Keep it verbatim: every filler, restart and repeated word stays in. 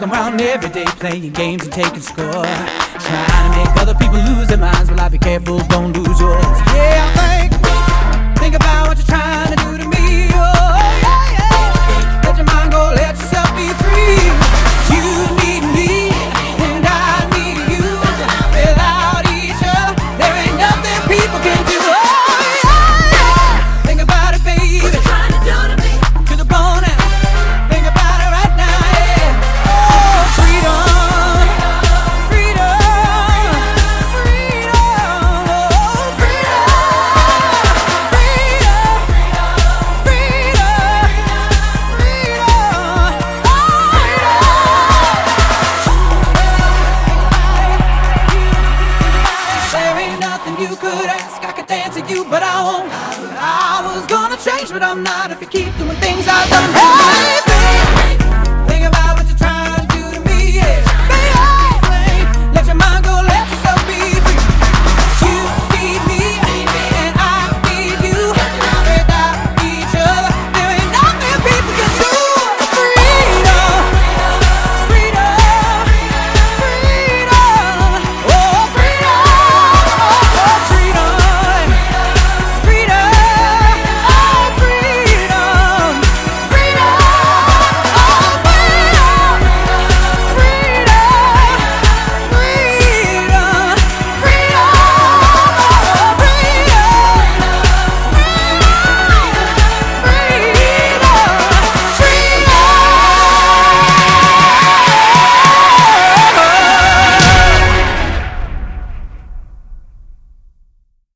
walking around every day playing games and taking score, trying to make other people lose their minds. Well, I be careful, don't lose yours. Yeah, I think, think about what you're trying to do to me. Oh, yeah, yeah. Let your mind go, let yourself be free. You need me, and I need you. Without each other, there ain't nothing people can do. Oh, yeah, yeah. Think about it, baby. What you trying to do to me? To the bone out. Think about it right now, yeah. Oh, freedom, freedom, freedom, oh, freedom, freedom, freedom, freedom, oh, there ain't nothing you could ask, I could dance to you, but I won't. I was gonna change, but I'm not. If you keep doing things I've done, hey, baby.